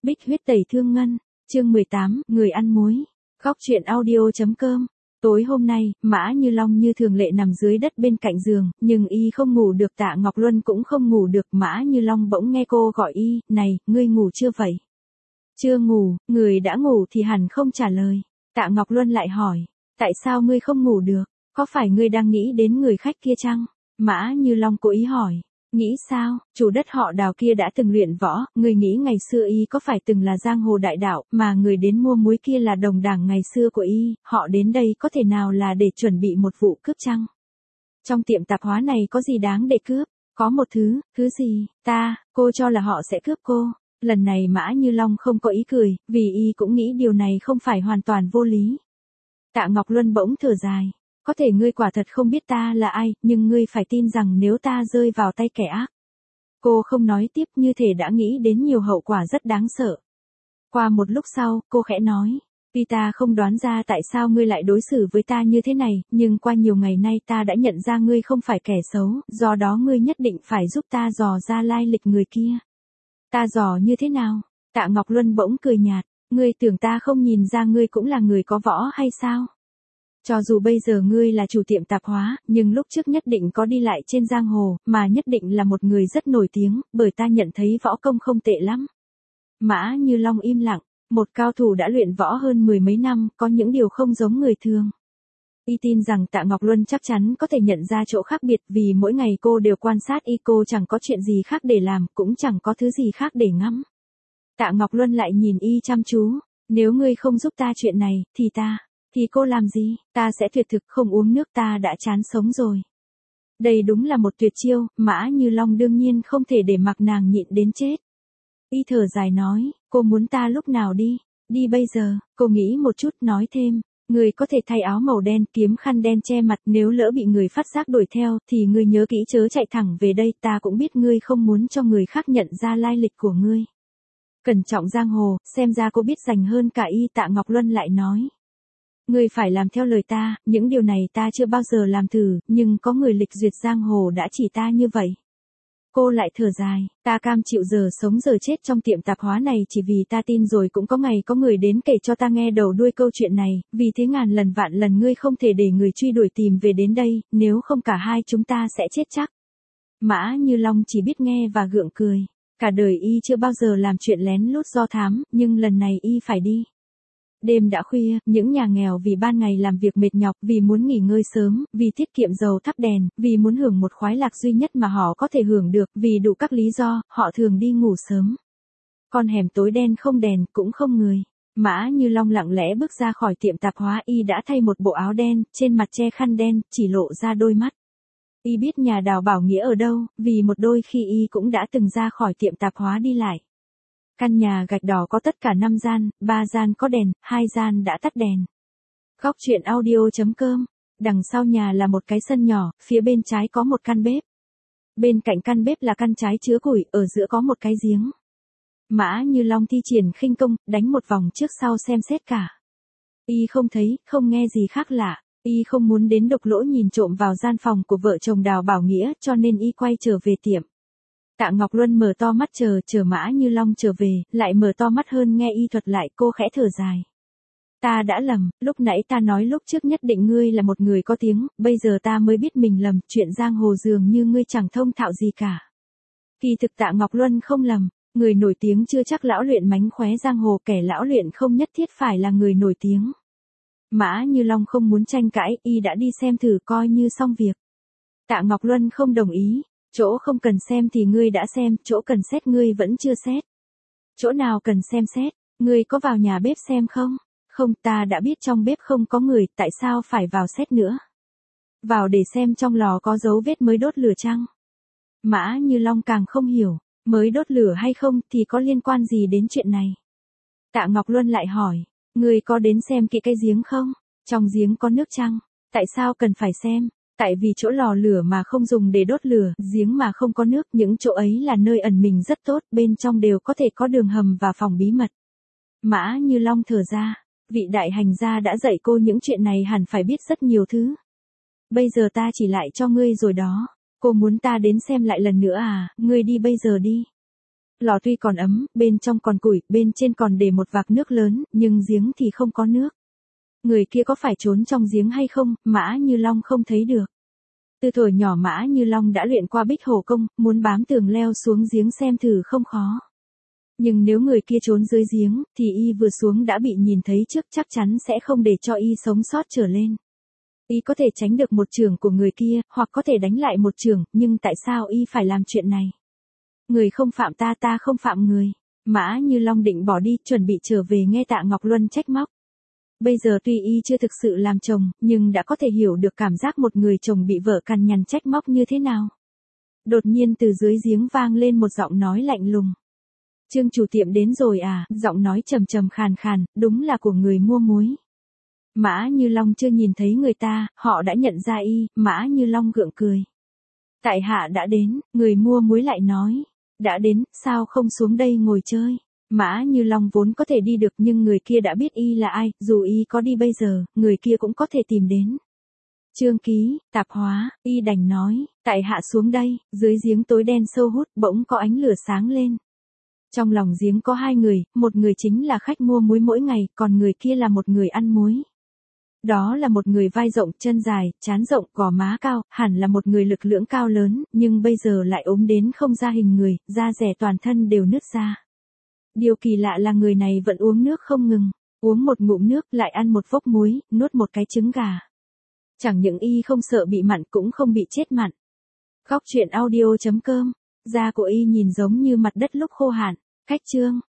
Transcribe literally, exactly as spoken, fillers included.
Bích huyết tẩy thương ngân, chương mười tám, người ăn muối. Góc truyện audio.com. Tối hôm nay, Mã Như Long như thường lệ nằm dưới đất bên cạnh giường, nhưng y không ngủ được, Tạ Ngọc Luân cũng không ngủ được. Mã Như Long bỗng nghe cô gọi y, này, ngươi ngủ chưa vậy? Chưa ngủ, người đã ngủ thì hẳn không trả lời. Tạ Ngọc Luân lại hỏi, tại sao ngươi không ngủ được? Có phải ngươi đang nghĩ đến người khách kia chăng? Mã Như Long cố ý hỏi. Nghĩ sao, chủ đất họ Đào kia đã từng luyện võ, người nghĩ ngày xưa y có phải từng là giang hồ đại đạo, mà người đến mua muối kia là đồng đảng ngày xưa của y, họ đến đây có thể nào là để chuẩn bị một vụ cướp chăng? Trong tiệm tạp hóa này có gì đáng để cướp? Có một thứ, thứ gì, ta, cô cho là họ sẽ cướp cô. Lần này Mã Như Long không có ý cười, vì y cũng nghĩ điều này không phải hoàn toàn vô lý. Tạ Ngọc Luân bỗng thở dài. Có thể ngươi quả thật không biết ta là ai, nhưng ngươi phải tin rằng nếu ta rơi vào tay kẻ ác. Cô không nói tiếp, như thể đã nghĩ đến nhiều hậu quả rất đáng sợ. Qua một lúc sau, cô khẽ nói, tuy ta không đoán ra tại sao ngươi lại đối xử với ta như thế này, nhưng qua nhiều ngày nay ta đã nhận ra ngươi không phải kẻ xấu, do đó ngươi nhất định phải giúp ta dò ra lai lịch người kia. Ta dò như thế nào? Tạ Ngọc Luân bỗng cười nhạt, ngươi tưởng ta không nhìn ra ngươi cũng là người có võ hay sao? Cho dù bây giờ ngươi là chủ tiệm tạp hóa, nhưng lúc trước nhất định có đi lại trên giang hồ, mà nhất định là một người rất nổi tiếng, bởi ta nhận thấy võ công không tệ lắm. Mã Như Long im lặng, một cao thủ đã luyện võ hơn mười mấy năm, có những điều không giống người thường. Y tin rằng Tạ Ngọc Luân chắc chắn có thể nhận ra chỗ khác biệt, vì mỗi ngày cô đều quan sát y, cô chẳng có chuyện gì khác để làm, cũng chẳng có thứ gì khác để ngắm. Tạ Ngọc Luân lại nhìn y chăm chú, nếu ngươi không giúp ta chuyện này, thì ta... Thì cô làm gì? Ta sẽ tuyệt thực không uống nước, ta đã chán sống rồi. Đây đúng là một tuyệt chiêu, Mã Như Long đương nhiên không thể để mặc nàng nhịn đến chết. Y thở dài nói, cô muốn ta lúc nào đi? Đi bây giờ, cô nghĩ một chút nói thêm, người có thể thay áo màu đen, kiếm khăn đen che mặt, nếu lỡ bị người phát giác đuổi theo, thì ngươi nhớ kỹ chớ chạy thẳng về đây, ta cũng biết ngươi không muốn cho người khác nhận ra lai lịch của ngươi. Cẩn trọng giang hồ, xem ra cô biết dành hơn cả y. Tạ Ngọc Luân lại nói. Ngươi phải làm theo lời ta, những điều này ta chưa bao giờ làm thử, nhưng có người lịch duyệt giang hồ đã chỉ ta như vậy. Cô lại thở dài, ta cam chịu giờ sống giờ chết trong tiệm tạp hóa này chỉ vì ta tin rồi cũng có ngày có người đến kể cho ta nghe đầu đuôi câu chuyện này, vì thế ngàn lần vạn lần ngươi không thể để người truy đuổi tìm về đến đây, nếu không cả hai chúng ta sẽ chết chắc. Mã Như Long chỉ biết nghe và gượng cười, cả đời y chưa bao giờ làm chuyện lén lút do thám, nhưng lần này y phải đi. Đêm đã khuya, những nhà nghèo vì ban ngày làm việc mệt nhọc, vì muốn nghỉ ngơi sớm, vì tiết kiệm dầu thắp đèn, vì muốn hưởng một khoái lạc duy nhất mà họ có thể hưởng được, vì đủ các lý do, họ thường đi ngủ sớm. Con hẻm tối đen không đèn, cũng không người. Mã Như Long lặng lẽ bước ra khỏi tiệm tạp hóa, y đã thay một bộ áo đen, trên mặt che khăn đen, chỉ lộ ra đôi mắt. Y biết nhà Đào Bảo Nghĩa ở đâu, vì một đôi khi y cũng đã từng ra khỏi tiệm tạp hóa đi lại. Căn nhà gạch đỏ có tất cả năm gian, ba gian có đèn, hai gian đã tắt đèn. Góc truyện audio.com. Đằng sau nhà là một cái sân nhỏ, phía bên trái có một căn bếp. Bên cạnh căn bếp là căn trái chứa củi, ở giữa có một cái giếng. Mã Như Long thi triển khinh công, đánh một vòng trước sau xem xét cả. Y không thấy, không nghe gì khác lạ. Y không muốn đến đục lỗ nhìn trộm vào gian phòng của vợ chồng Đào Bảo Nghĩa, cho nên y quay trở về tiệm. Tạ Ngọc Luân mở to mắt chờ, chờ Mã Như Long trở về, lại mở to mắt hơn nghe y thuật lại, cô khẽ thở dài. Ta đã lầm, lúc nãy ta nói lúc trước nhất định ngươi là một người có tiếng, bây giờ ta mới biết mình lầm, chuyện giang hồ dường như ngươi chẳng thông thạo gì cả. Kỳ thực Tạ Ngọc Luân không lầm, người nổi tiếng chưa chắc lão luyện mánh khóe giang hồ, kẻ lão luyện không nhất thiết phải là người nổi tiếng. Mã Như Long không muốn tranh cãi, y đã đi xem thử coi như xong việc. Tạ Ngọc Luân không đồng ý. Chỗ không cần xem thì ngươi đã xem, chỗ cần xét ngươi vẫn chưa xét. Chỗ nào cần xem xét, ngươi có vào nhà bếp xem không? Không, ta đã biết trong bếp không có người, tại sao phải vào xét nữa? Vào để xem trong lò có dấu vết mới đốt lửa chăng? Mã Như Long càng không hiểu, mới đốt lửa hay không thì có liên quan gì đến chuyện này? Tạ Ngọc Luân lại hỏi, ngươi có đến xem kỹ cái giếng không? Trong giếng có nước chăng? Tại sao cần phải xem? Tại vì chỗ lò lửa mà không dùng để đốt lửa, giếng mà không có nước, những chỗ ấy là nơi ẩn mình rất tốt, bên trong đều có thể có đường hầm và phòng bí mật. Mã Như Long thở ra, vị đại hành gia đã dạy cô những chuyện này hẳn phải biết rất nhiều thứ. Bây giờ ta chỉ lại cho ngươi rồi đó, cô muốn ta đến xem lại lần nữa à, ngươi đi bây giờ đi. Lò tuy còn ấm, bên trong còn củi, bên trên còn để một vạc nước lớn, nhưng giếng thì không có nước. Người kia có phải trốn trong giếng hay không, Mã Như Long không thấy được. Từ thuở nhỏ Mã Như Long đã luyện qua Bích Hổ Công, muốn bám tường leo xuống giếng xem thử không khó. Nhưng nếu người kia trốn dưới giếng, thì y vừa xuống đã bị nhìn thấy trước, chắc chắn sẽ không để cho y sống sót trở lên. Y có thể tránh được một chưởng của người kia, hoặc có thể đánh lại một chưởng, nhưng tại sao y phải làm chuyện này? Người không phạm ta, ta không phạm người. Mã Như Long định bỏ đi, chuẩn bị trở về nghe Tạ Ngọc Luân trách móc. Bây giờ tuy y chưa thực sự làm chồng, nhưng đã có thể hiểu được cảm giác một người chồng bị vợ cằn nhằn trách móc như thế nào. Đột nhiên từ dưới giếng vang lên một giọng nói lạnh lùng. Trương chủ tiệm đến rồi à, giọng nói trầm trầm khàn khàn, đúng là của người mua muối. Mã Như Long chưa nhìn thấy người ta, họ đã nhận ra y, Mã Như Long gượng cười. Tại hạ đã đến, người mua muối lại nói. Đã đến, sao không xuống đây ngồi chơi? Mã Như Long vốn có thể đi được nhưng người kia đã biết y là ai, dù y có đi bây giờ, người kia cũng có thể tìm đến. Trương ký, tạp hóa, y đành nói, tại hạ xuống đây, dưới giếng tối đen sâu hút, bỗng có ánh lửa sáng lên. Trong lòng giếng có hai người, một người chính là khách mua muối mỗi ngày, còn người kia là một người ăn muối. Đó là một người vai rộng, chân dài, trán rộng, gò má cao, hẳn là một người lực lưỡng cao lớn, nhưng bây giờ lại ốm đến không ra hình người, da dẻ toàn thân đều nứt ra. Điều kỳ lạ là người này vẫn uống nước không ngừng, uống một ngụm nước lại ăn một vốc muối, nuốt một cái trứng gà. Chẳng những y không sợ bị mặn cũng không bị chết mặn. Góc truyện audio chấm com, da của y nhìn giống như mặt đất lúc khô hạn. Khách chương